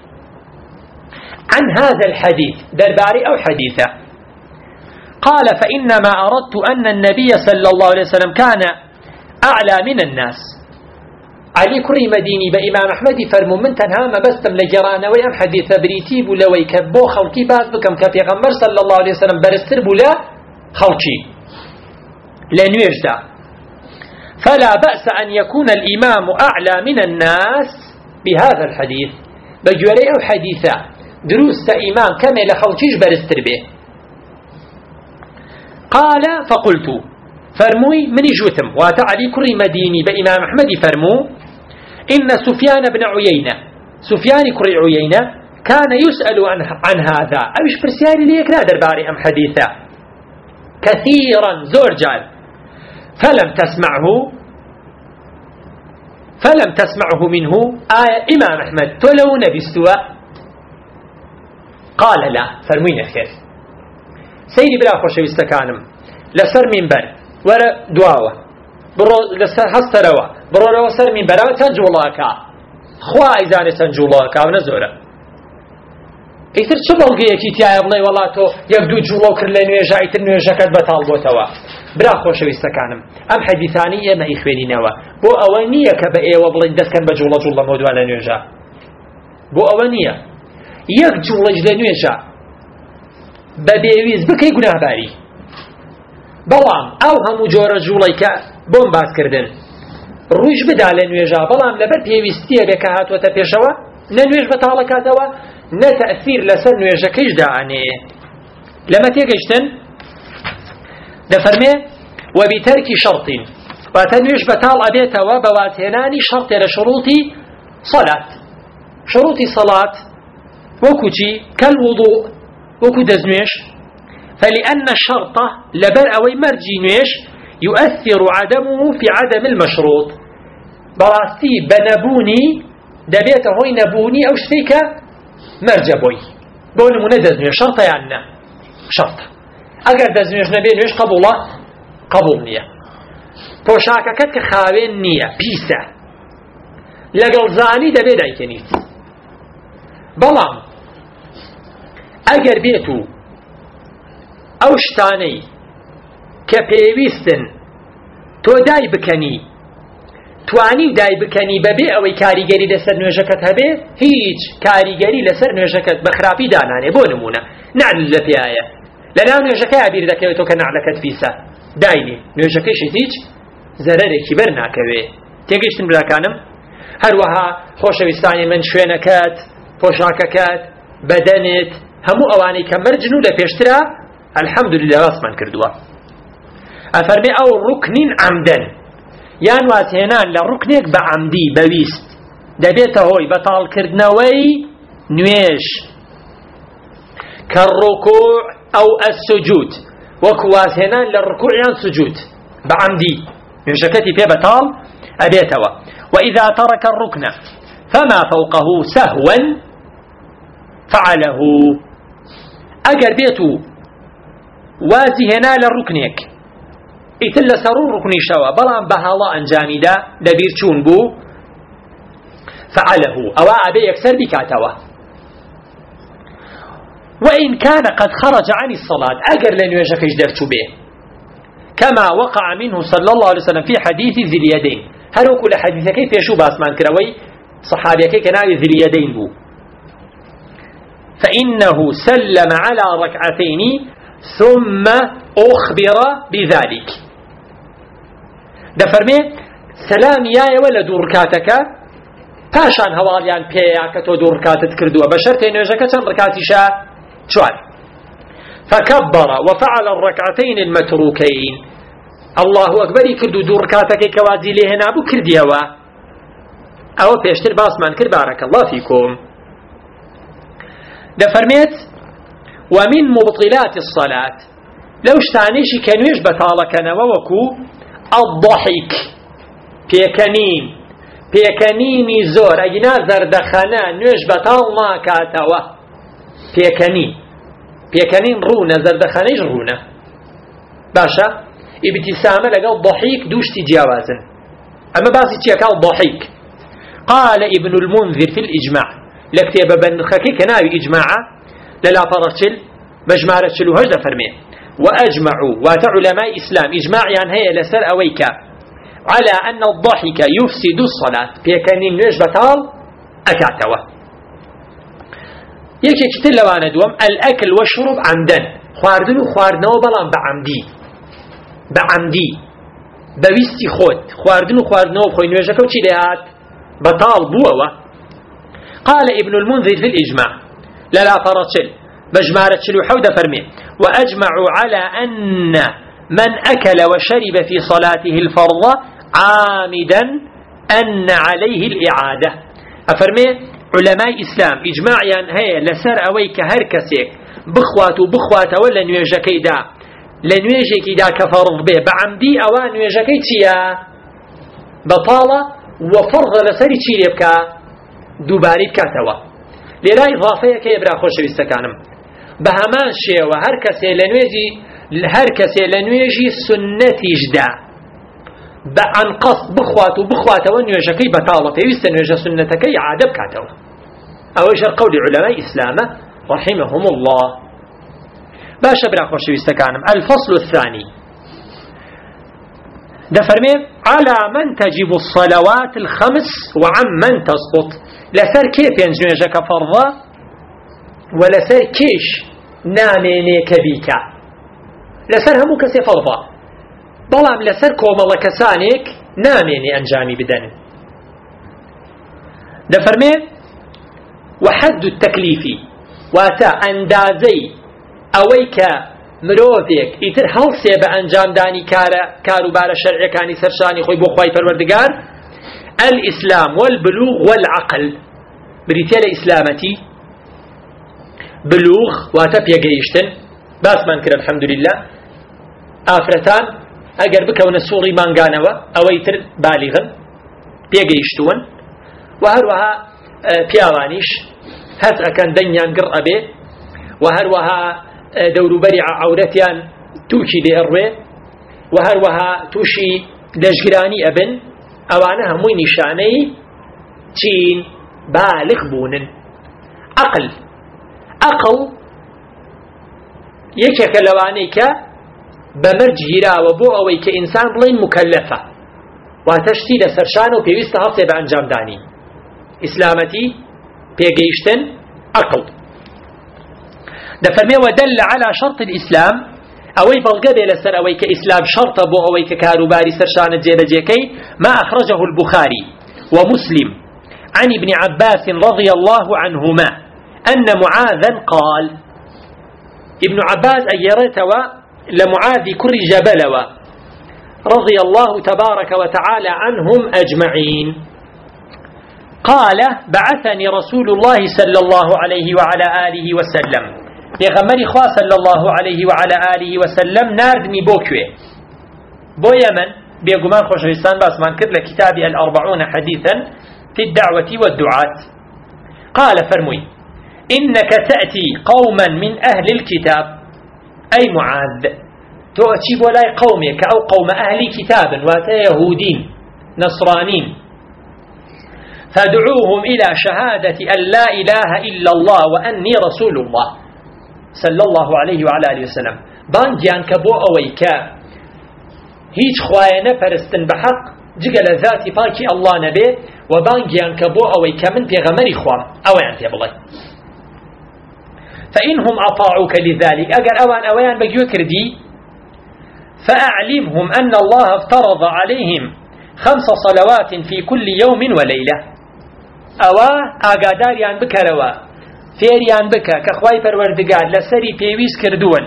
عن هذا الحديث درباري أو حديثة. قال فإنما أردت أن النبي صلى الله عليه وسلم كان أعلى من الناس. علي كري مديني بإمام أحمد فرمو من تنها ما بستم لجرانا ويام حديث بريتيب لوي كبو خلقي باز بكم كفي غمر صلى الله عليه وسلم برستر بلا خلقي لنويجدا. فلا بأس أن يكون الإمام أعلى من الناس بهذا الحديث بجوري أو حديثة دروس إمام كما لخلقيش برستر به. قال فقلت فرموي مني جوتم واتا علي كري مديني بإمام أحمد فرمو إن سفيان بن عيينة سفيان كري عيينة كان يسأل عن هذا أوش برسياري ليك لا درباري أم حديثا كثيرا زورجال فلم تسمعه منه إمام أحمد تلو نبستوا قال لا فرمين خير سيدي بلا خوشي استكانم لسر منبر ورا دواوة برو لسر هستروا برو لو سر منبر تنجولاكا خوا إذا تنجولاكا ونزورا ئیتر چه بەڵگەیەکی تایە بڵێ وەڵا تۆ یەک دوو جوڵەو کرد لە نوێژە ئیتر نوێژەکەت بەتاڵ بۆتەوە. برا خۆشەویستەکانم ئەم حەدیثانەی ئێمە ئیخوێنینەوە بۆ ئەوە نییە کە بە ئێوە بڵێن دەستکەن بە جوڵە لەمەوە دوا لە نوێژە، بۆ ئەوە نییە یەک جوڵەش لە نوێژە بە بێویست بکەی گوناهباری. بەڵام ئەو هەموو جۆرە جوڵەی کە بۆم باسکردن ڕووش بدا لە نوێژە، بەڵام لەبەر پێویستیە بێ کە هاتووەتە پێشەوە نە نوێژ بەتاڵەکاتەوە نە تەئثیر لەسەر نوێژەکەیش دائانێ. لەمە تێگەیشتن دەفەرمێ وەبیتەرکی شەڕتین، واتە نوێژ بەتاڵ ئەبێتەوە بە واتهێنانی شەڕتێ لە شروطی سەلات. شروطی سەلات وەکو چی؟ کەلوضوء، وەکو دەستنوێژ. فلأن الشرط لبر أوي مرجي نويش يؤثر عدمه في عدم المشروط. براستي بنبوني دبيت هوي نبوني أو شتيك مرجبوي بون مندز نويش شرط يعني شرط أجر دز نويش نبي نويش قبوله قبول نية پوشاكا كتك خاوين نية بيسا لقل زاني دبي دايكنيت. بلام أجر بيتو ئەو شتانەی کە پێویستن تۆ دای بکەنی توانی دای بکەنی بەبێ ئەوەی کاریگەری لەسەر نوێژەکەت هەبێ، هیچ کاریگەری لەسەر نوێژەکەت بە خراپی دانانێ. بۆ نمونە نعل لە پێایە لەناو نوێژەکەی ئابیر دەکەوێتەوە کە نعلەکەت پیسە داینێ نوێژەکەیشت هیچ زەرەرێکی بەر ناکەوێ. تێگەیشتن براکانم؟ هەروەها خۆشەویستانی من شوێنەکەت، پۆشاکەکەت، بەدەنت، هەموو ئەوانەی کە مەرجن و لە پێشترا الحمدلله راسمان کردووە. ئەفەرمێ ئەو ڕوکنین عەمدەن، یان واتهێنان لە ڕوکنێک بە عەمدی بەویست دەبێتە هۆی بەتاڵکردنەوەی نوێژ کە ڕوکوع ئەو ئەسسوجود، وەکو واتهێنان لە ڕوکوع یان سوجود بە عەمدی نوێژەکەتی پێ بەتاڵ ئەبێتەوە. وإذا ترك الركن فما فوقه سهوا فعله. ئەگەر بێتو وازی هێنا لە ڕوکنێک ئیتر لەسەر ڕوکنی شەوە بەڵام بە هەڵا ئەنجامیدا لەبیر چوون بوو فعله، ئەوە ئەبێ یەکسەر بیکاتەوە. وإن كان قد خرج عن الصلاة، أجر لنواجهكش درتو به كما وقع منه صلى الله عليه وسلم في حديث ذي اليدين. هل كل حديث كيف يشوف أسمان كروي صحابي كيف كان ذي اليدين بو، فإنه سلم على ركعتين ثم أخبر بذلك. دفرمي سلام يا ولا دوركاتك پاشان هوالیان پێیا کە تۆ دوو ڕکاتت کردووە بە شەرتێ نوێژەکە چەند ڕکاتیشە؟ چوار. فكبر وفعل الركعتين المتروكين، الله أكبر كردو دوو ڕکاتەکەی کە وازی لێ هێنابوو کردیەوە. ئەوە پێشتر باسمان کرد بارك الله فيكم. دەفەرمێت ومن مبطلات الصلاة لو شتانيشي كنويش بطالكنوا وكو الضحك پێکەنینی زۆر ئەگینا زەردەخەنە نوێژ بەتاڵ ناکاتەوە. پێکەنین ڕوونە، زەردەخەنەیش ڕوونە. باشە ئیبتیسامە لەگەڵ ضحیک دووشتی جیاوازن. ئەمە باسی چیەکە؟ ضحیک. قال ابن المنذر في الإجماع لكتاب بنخكي كناوي إجماعا للا فرشل بجمارة شلوهج دفرمي وأجمعوا وعلماء إسلام إجماعيا هي لسر أويك على أن الضحك يفسد الصلاة بيكنين نوش بطال أكاتوا. يكي كتل لوانا دوام الأكل والشرب عمدا، خواردن وخواردنو بلان بعمدي بويستي خود خواردن وخواردنو بخوي نوشكو چي لهات بطال بووا. قال ابن المنذر في الإجماع للا فرشل بجمارة شلو حودة فرمي وأجمعوا على أن من أكل وشرب في صلاته الفرض عامدا أن عليه الإعادة. أفرمي علماء إسلام إجماعيا هي لسر أويك هركسيك بخوات ولا نيجكي دا لنيجكي دا كفرض به بعمدي أوان نيجكي تيا بطالة وفرض لسري تشيريبك دوباري بكاتوا للا إضافية كي يبرا خوش بيستكانم بهمان شيء وهركسي لنويجي سنتي جدا عن قصد بخوات ونويجكي بطالة يوست نويجة سنتكي عادة بكاتوا أوجه قول علماء إسلام رحمهم الله. باشا برا خوش بيستكانم. الفصل الثاني دفرمي على من تجب الصلوات الخمس وعن من تسقط. لسر كيف ينجنجك فرضا ولسر كيش ناميني كبيكا لسر همو كسي فرضا بلام لسر كومال كسانيك ناميني أنجامي بدن. دفرمي وحد التكليف واتا أندازي أويك مروفيك إتر هلسي بأنجام داني كاروبار الشرعي كاني سرشاني خوي بوخواي پروردگار الإسلام والبلوغ والعقل. بريتيال إسلامتي بلوغ واتا بيقيشتن باس من كر الحمد لله آفرتان أقر بكون السوري مانغانوا أويتر بالغا بيقيشتون وهروها بياوانيش هات أكان دنيان قرأ به وهروها دوروبري عورتيان توشي دي أروي وهروها توشي دجراني أبن أوانها موي نشاني تين بالغ بونن. عقل يكك لوانيك بمرج هيرا وبو أويك إنسان بلين مكلفة وتشتي لسرشان وبيوست هفته بأنجام داني. إسلامتي بيقيشتن عقل. دفرمي ودل على شرط الإسلام أوي بلغبي لسر أويك إسلام شرط بو أويك كاروباري سرشان الجيبجيكي ما أخرجه البخاري ومسلم عن ابن عباس رضي الله عنهما أن معاذا قال ابن عباس أيرتوا لمعاذ كر جبلوا رضي الله تبارك وتعالى عنهم أجمعين قال بعثني رسول الله صلى الله عليه وعلى آله وسلم يغمري خواه صلى الله عليه وعلى آله وسلم ناردني بوكوه بو يمن بيقمان خوش رسان باس من كتل كتاب الأربعون حديثا في الدعوة والدعاة. قال فرمي إنك تأتي قوما من أهل الكتاب أي معاذ تؤتي ولا قومك أو قوم أهل كتاب واتا يهودين نصرانين فادعوهم إلى شهادة أن لا إله إلا الله وأني رسول الله صلى الله عليه وعلى آله وسلم. بانجيان كبو أويكا هيج خواينا فرستن بحق جگل ذاتي باكي الله نبي وبانجيان كبو أويكا من بيغمري خوام أويان في بلاي فإنهم أطاعوك لذلك أجر أوان بجيو كردي فأعلمهم أن الله افترض عليهم 5 صلوات في كل يوم وليلة. ئاگاداریان بکەرەوە فێریان بکە کە خوای پەروەردگار لەسەری پێویست کردوون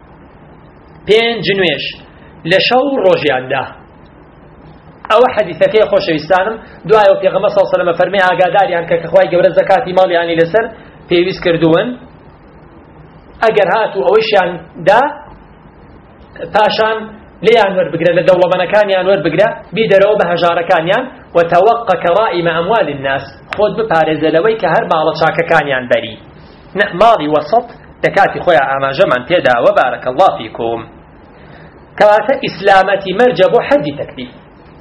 5 نوێژ لە شەو ڕۆژیاندا. ئەوە حەدیثەکەی خۆشەویستانم دوایەوە پێغەمبەر صلی الله علیه و سلم فەرمێ ئاگاداریان کە خوای گەورە زەکاتی ماڵیانی لەسەر پێویست کردوون ئەگەر هاتوو ئەوەیشیان دا پاشان ليان وربقرا لدولبنكانيان وربقرا بيدروا بهجاركانيان وتوقع كرائم أموال الناس خود ببارز لوي كهر مالا شاككانيان بري ماضي وسط تكاتي خويا أما جمعا تيدا وبارك الله فيكم كاتا إسلامتي مرجب حد تكليف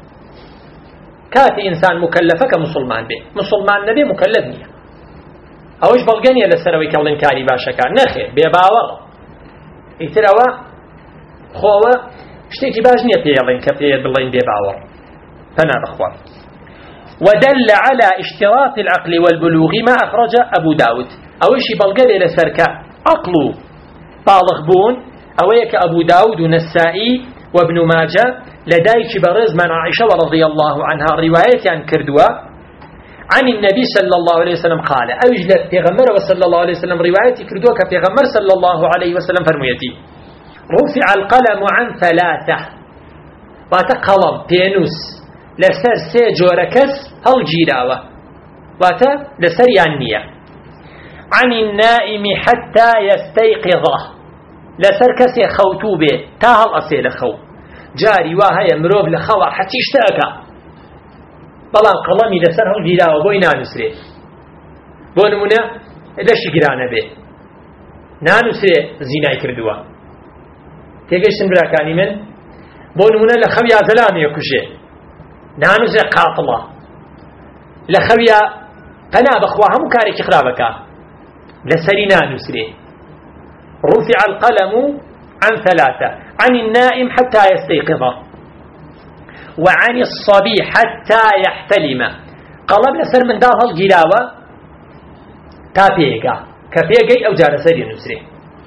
كاتي إنسان مكلفة كمسلمان به مسلمان نبي مكلفني أوش بلغانيا لسروي كولن كاري باشكا نخير بيباور يتروا خوة شتيكي باش نية بيالين كبير باللين بيباور فنا بخوة. ودل على اشتراط العقل والبلوغ ما أخرج أبو داود أوشي بلغاني لسركا عقلو بالغبون أويك أبو داود ونسائي وابن ماجه لدايك برز من عائشة رضي الله عنها رواية عن كردوة عن النبي صلى الله عليه وسلم قال أوجد بيغمر صلى الله عليه وسلم رواية كردوة كبيغمر صلى الله عليه وسلم فرميتي رفع القلم عن 3 واتە قەڵەم پێنووس لەسەر 3 جۆرە کەس هەڵگیراوە واتە لەسەریان نییە. عن النائم حتى يستيقظه لەسەر کەسێ خەوتوو بێ تا هەڵ ئەسێ لە خەو. جاری وا هەیە مرۆڤ لە خەوە حەچی شتەکە بەڵام قەڵەمی لەسەر هەڵگیراوە بۆی نانووسرێ. بۆ نمونە لەشی گرانە بێ نانووسرێ زینای کردووە. تێگەیشتن براکانی من؟ بۆ نمونە لە خەویا زەلامێ کوژێ نانووسرێ قاتڵە. لە خەویا پەنا بەخوا هەموو کارێکی خراپەکە لەسەری نانووسرێ. رفع القلم عن 3 عن النائم حتى يستيقظه وعن الصبي حتى يحتلم قەڵەم لەسەر منداڵ هەڵگیراوە تا پێگا کە پێگەی ئەو جارە سەری نووسرێ.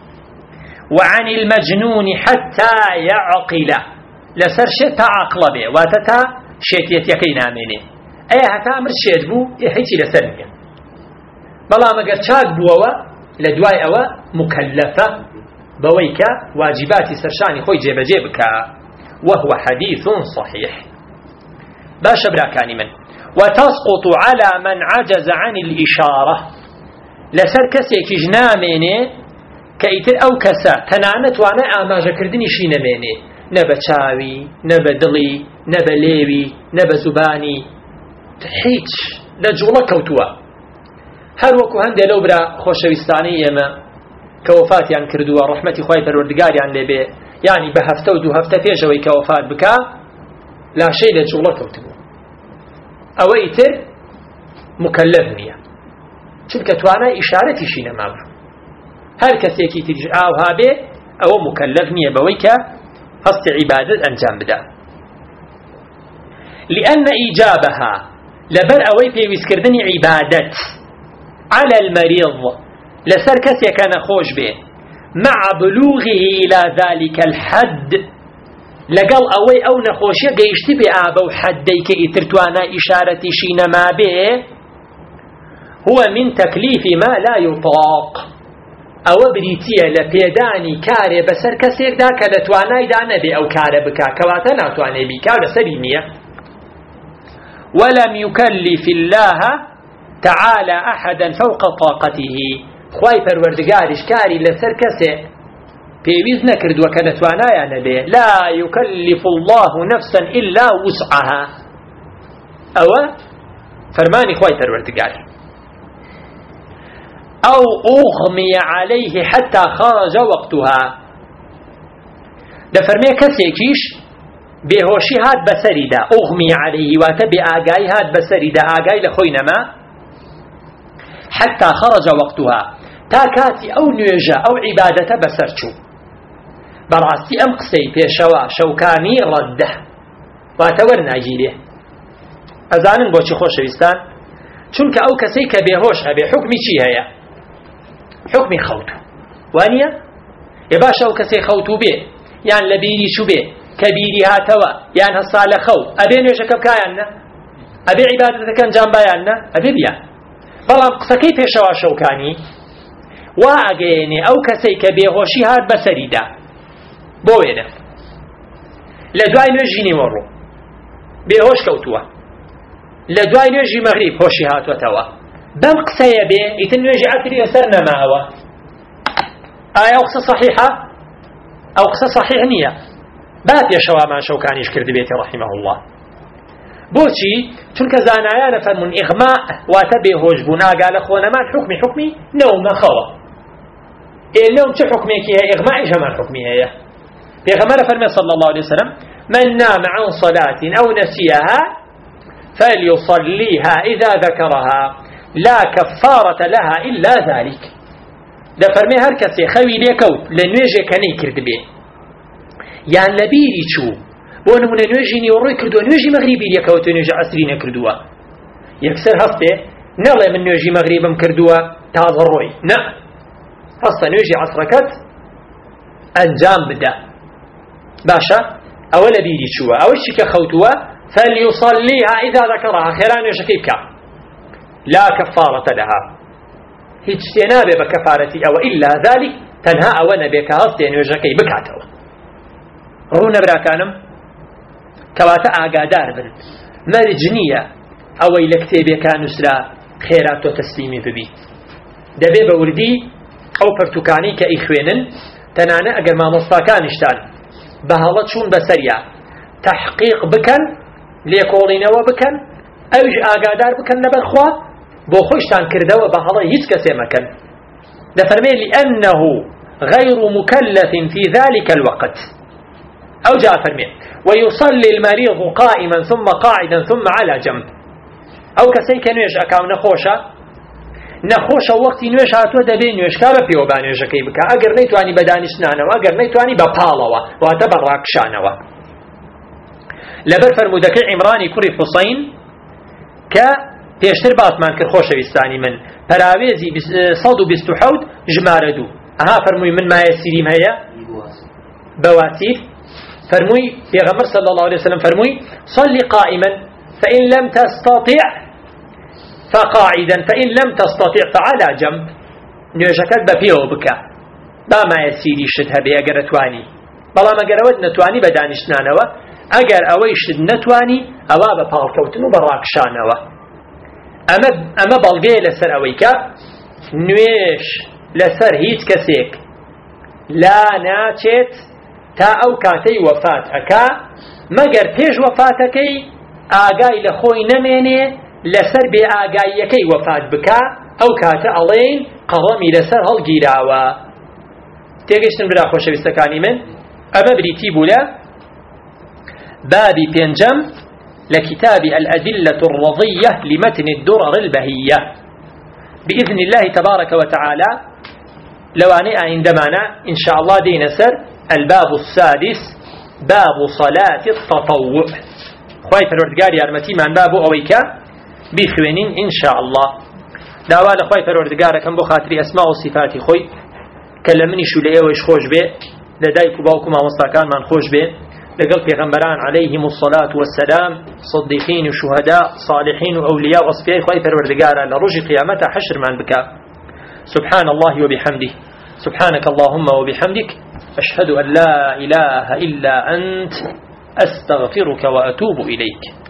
وعن المجنون حتى يعقل لەسەر شێت تا عاقڵە بێ واتە تا شێتیەتیەکەی نامێنێ. ئەیە هەتا مرد شێت بوو هیچی لەسەر نییە بەڵام ئەگەر چاک بووەوە لە دوای ئەوە مکەلەفە بەوەی کە واجباتی سەرشانی خۆی جێبەجێ بکە. وهو حديث صحيح. باشە براکانی من. وتسقط على من عجز عن الإشارة لەسەر کەسێکیش نامێنێ کە ئیتر ئەو کەسە تەنانەت توانای ئاماژەکردنیشی نەمێنێ نە بە چاوی نە بە دڵی نە بە لێوی نە بە زوبانی هیچ لە جوڵە کەوتووە. هەر وەکو هەندێک لەو برا خۆشەویستانەی ئێمە کە وەفاتیان کردووە ڕەحمەتی خوای پەروەردگاریان لێبێ یعنی بە هەفتە و 2 هەفتە پێشەوەی کە وەفات بکا لاشەی لە جوڵە کەوتبوو. ئەوە ئیتر مکەلەف نییە چونکە توانای ئیشارەتیشی نەمابوو. هەر کەسێکی تریش ئاوها بێ ئەوە مکەلەف نییە بەوەی کە هەستی عیبادەت ئەنجام بدە. لأن إيجابها لبر أوي بيويسكردني عبادت على المريض لسر كسي كان خوش به مع بلوغه إلى ذلك الحد لقل أوي أو نخوشي قيشت بآبو حديك إترتوانا إشارتي شينما به هو من تكليف ما لا يطاق أو بريتيا لبيداني كاري بسر كسيك داك لتواناي دانا بي أو كاري بكا كواتنا تواني بي كاري سريمية. ولم يكلف الله تعالى أحدا فوق طاقته خواي پروردگارش كاري لسر كسي بيويز نكرد وكانتوانا نبي لا يكلف الله نفسا إلا وسعها أو فرماني خواي پروردگار أو أغمي عليه حتى خرج وقتها دفرمي كسيكيش بهوشي هاد بسريدا أغمي عليه واتبع آقاي هاد بسريدا آقاي لخوينما حتى خرج وقتها تاكاتي أو نيجا أو عبادة بسرچو براستي أم قسي بيشوا شوكاني رده واتورنا جيليه أزانن بوشي خوش ويستان چونك أو كسيك بهوش أبي حكمي چي هيا حكمي خوتو وانيا يباشا أو كسي خوتو بيه يعني لبيري شو بيه كبيري هاتوا يعني هصال خو أبي نيجا كبكايانا أبي عبادة كان جنبايانا أبي بيان بەڵام قسەکەی پێشەوا شەوکانی وا ئەگەیەنێ ئەو کەسەی کە بێهۆشی هات بەسەریدا بۆ وێنە لە دوای نوێژی نیوەڕۆ بێهۆش کەوتووە لە دوای نوێژی مەغریب هۆشی هاتوەتەوە بەم قسەیە بێ ئیتر نوێژی عەسری لەسەر نەماوە ئایا ئەو قسە صەحیحە؟ ئەو قسە صەحیح نییە با پێشەوامان شەوکانیش کردبێتی ڕەحیمەه الله. بۆچی؟ چونکە زانایانە فەرمون ئیغما واتە بێهۆش بوون ئاگا لە خۆنەمان حکمی نەومەخەوە. ئێلەوم چه حکمێکی هەیە؟ ئیغمایش هەمان حکمی هەیە. پێغەمبەر فەرمێ صلی الله عليه وسلم من نام عن صلاة أو نسيها فليصليها إذا ذكرها لا كفارة لها إلا ذلك. ده فرمي هر کسی خوی لیکوت لنویجه کنی کرد بی یان لبیری چو بۆ نمونە نوێژی نیوەڕۆی کردووە نوێژی مەغریبی لیکەوتە نوێژی عەسری نەکردووە یەکسەر هەستێ نەڵێ من نوێژی مەغریبم کردووە تازە ڕۆی نە هەستە نوێژی عەسرەکەت ئەنجام بدە باشە ئەوە لەبیری چووە ئەوەشی کە خەوتووە فەلیوصەلیها ئیذا ذەکەڕەها خێرا نوێژەکەی بکە لا کەفارەتە لەها هیچ شتێ نابێ بە کەفارەتی ئەوە ئیلا ذەلیک تەنها ئەوە نەبێ کە هەستێ نوێژەکەی بکاتەوە ڕوونە براکانم کەواتە ئاگادار بن مەرج نییە ئەوەی لە کتێبێکان نووسرا خێرا تۆ تەسلیمی ببیت دەبێ بە وردی ئەو پەرتوکانەی کە ئیخوێنن تەنانە ئەگەر مامۆستاکانیشتان بە هەڵە چوون بەسەریا تەحقیق بکەن لێکۆڵینەوە بکەن ئەویش ئاگادار بکەن لەبەرخوا بۆ خۆشتان کردەوە بە هەڵە هیچ کەسێ مەکەن دەفەرمێ لأنه غير مكلف في ذلك الوقت أو جاء فرمي ويصلي المريض قائما ثم قاعدا ثم على جنب أو كسيك نويش أكاو نخوشە وەختی نوێش هاتووە دەبێ نوێشکا بە پێوە نوێژەکەی بکە ئەگەر نەیتوانی بە دانیشتنانەوە ئەگەر نەیتوانی بە پاڵەوە واتە بە ڕاکشانەوە لەبەر فەرمودەکەی عیمرانی کوڕی حوسەین کە پێشتر باسمان کرد خۆشەویستانی من پەراوێزی 127 ژمارە 2 ئەها فەرمووی من مایە سیریم هەیە بەواسیر فەرمووی پێغەمبەر صلی الله عليه وسلم فەرمووی صلی قائما فإن لم تستطع فقاعدا فإن لم تستطع فعلى جنب نوێژەکەت بە پێوە بکە با مایە سیری شت هەبێ ئەگەر نەتوانی بەڵام ئەگەر ئەوەت نەتوانی بە دانیشتنانەوە ئەگەر ئەوەی شت نەتوانی ئەوە بە پاڵکەوتن و بە ڕاکشانەوە ئەمە بەڵگەیە لەسەر ئەوەی کە نوێش لەسەر هیچ کەسێک لا ناچێت تا ئەو کاتەی وەفات ئەکا مەگەر پێش وەفاتەکەی ئاگای لە خۆی نەمێنێ لەسەر بێ ئاگاییەکەی وەفات بکا ئەو کاتە ئەڵێن قەڵەمی لەسەر هەڵگیراوە تێگەشتن برا خۆشەویستەکانی من ئەمە بریتی بوو لە بابی پێنجەم لكتاب الأدلة الرضية لمتن الدرر البهية بإذن الله تبارك وتعالى لو أنا عندما إن شاء الله دين سر الباب السادس باب صلاة التطوع خواهي فرودقاري أرمتي من باب أويكا بخوينين إن شاء الله داوال خواهي فرودقاري كم بخاطري أسماء وصفاتي خوي كلمني شو لأيه ويش خوش بي لديك باوكم ومستاكان من خوش بي لقل پیغمبران عليهم الصلاة والسلام صديقين وشهداء صالحين وأولياء وأصفياء خواهي فروردقارا لرجي قيامته حشر من بكا سبحان الله وبحمده سبحانك اللهم وبحمدك أشهد أن لا إله إلا أنت أستغفرك وأتوب إليك